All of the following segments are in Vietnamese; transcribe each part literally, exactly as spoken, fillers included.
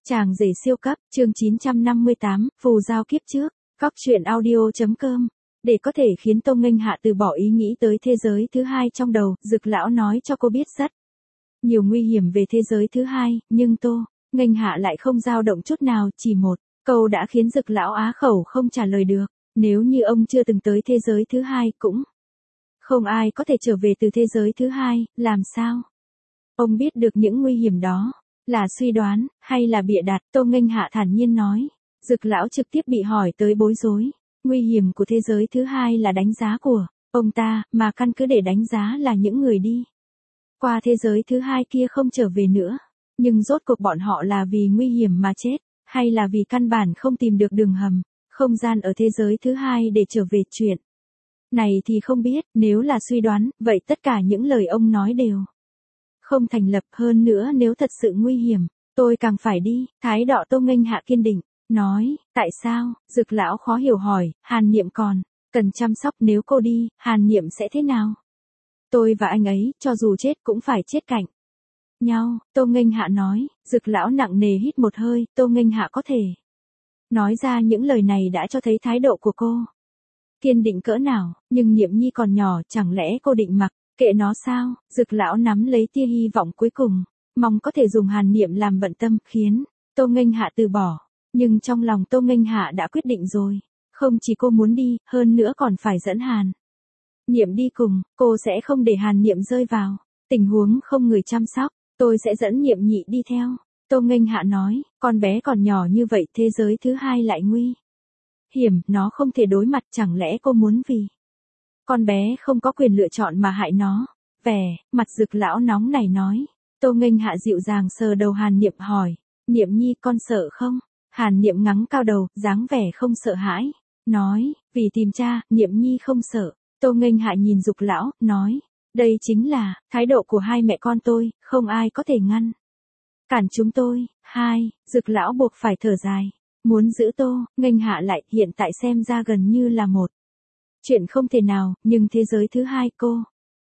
Chàng rể siêu cấp, chương chín trăm năm mươi tám, phù giao kiếp trước, góc truyện audio chấm com. Để có thể khiến Tô Nghênh Hạ từ bỏ ý nghĩ tới thế giới thứ hai trong đầu, Dực lão nói cho cô biết rất nhiều nguy hiểm về thế giới thứ hai, nhưng Tô Nghênh Hạ lại không dao động chút nào, chỉ một câu đã khiến Dực lão á khẩu không trả lời được. Nếu như ông chưa từng tới thế giới thứ hai, cũng không ai có thể trở về từ thế giới thứ hai, làm sao ông biết được những nguy hiểm đó? Là suy đoán, hay là bịa đặt? Tô Nghênh Hạ thản nhiên nói. Dực lão trực tiếp bị hỏi tới bối rối. Nguy hiểm của thế giới thứ hai là đánh giá của ông ta, mà căn cứ để đánh giá là những người đi qua thế giới thứ hai kia không trở về nữa. Nhưng rốt cuộc bọn họ là vì nguy hiểm mà chết, hay là vì căn bản không tìm được đường hầm, không gian ở thế giới thứ hai để trở về? Chuyện này thì không biết, nếu là suy đoán, vậy tất cả những lời ông nói đều không thành lập. Hơn nữa nếu thật sự nguy hiểm, tôi càng phải đi. Thái độ Tô Nghênh Hạ kiên định, nói. Tại sao? Dực lão khó hiểu hỏi. Hàn Niệm còn cần chăm sóc, nếu cô đi, Hàn Niệm sẽ thế nào? Tôi và anh ấy, cho dù chết cũng phải chết cạnh nhau. Tô Nghênh Hạ nói. Dực lão nặng nề hít một hơi. Tô Nghênh Hạ có thể nói ra những lời này đã cho thấy thái độ của cô kiên định cỡ nào. Nhưng Niệm Nhi còn nhỏ, chẳng lẽ cô định mặc kệ nó sao? Dực lão nắm lấy tia hy vọng cuối cùng, mong có thể dùng Hàn Niệm làm bận tâm, khiến Tô Nghênh Hạ từ bỏ. Nhưng trong lòng Tô Nghênh Hạ đã quyết định rồi. Không chỉ cô muốn đi, hơn nữa còn phải dẫn Hàn Niệm đi cùng. Cô sẽ không để Hàn Niệm rơi vào tình huống không người chăm sóc. Tôi sẽ dẫn Niệm Nhị đi theo. Tô Nghênh Hạ nói. Con bé còn nhỏ như vậy, thế giới thứ hai lại nguy hiểm, nó không thể đối mặt. Chẳng lẽ cô muốn vì con bé không có quyền lựa chọn mà hại nó? Vẻ mặt Dực lão nóng này nói. Tô Nghênh Hạ dịu dàng sờ đầu Hàn Niệm hỏi. Niệm Nhi, con sợ không? Hàn Niệm ngắng cao đầu, dáng vẻ không sợ hãi. Nói, vì tìm cha, Niệm Nhi không sợ. Tô Nghênh Hạ nhìn Dực lão, nói. Đây chính là thái độ của hai mẹ con tôi, không ai có thể ngăn cản chúng tôi. Hai, Dực lão buộc phải thở dài. Muốn giữ Tô Nghênh Hạ lại, hiện tại xem ra gần như là một chuyện không thể nào. Nhưng thế giới thứ hai cô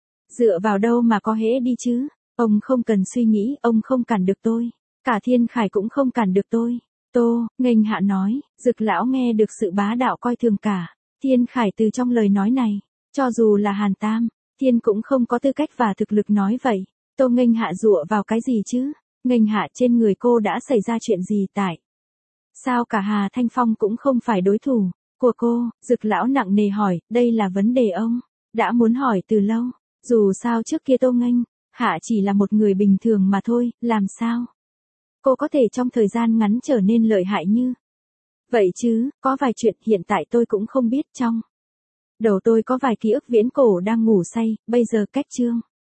dựa vào đâu mà có hễ đi chứ? Ông không cần suy nghĩ, ông không cản được tôi. Cả Thiên Khải cũng không cản được tôi. Tô Nghênh Hạ nói. Dực lão nghe được sự bá đạo coi thường cả Thiên Khải từ trong lời nói này. Cho dù là Hàn Tam Thiên cũng không có tư cách và thực lực nói vậy. Tô Nghênh Hạ dựa vào cái gì chứ? Nghênh Hạ, trên người cô đã xảy ra chuyện gì? Tại sao cả Hà Thanh Phong cũng không phải đối thủ của cô? Dực lão nặng nề hỏi. Đây là vấn đề ông đã muốn hỏi từ lâu. Dù sao trước kia Tô Nghênh Hạ chỉ là một người bình thường mà thôi, làm sao cô có thể trong thời gian ngắn trở nên lợi hại như vậy chứ? Có vài chuyện hiện tại tôi cũng không biết. Trong đầu tôi có vài ký ức viễn cổ đang ngủ say, bây giờ cách chương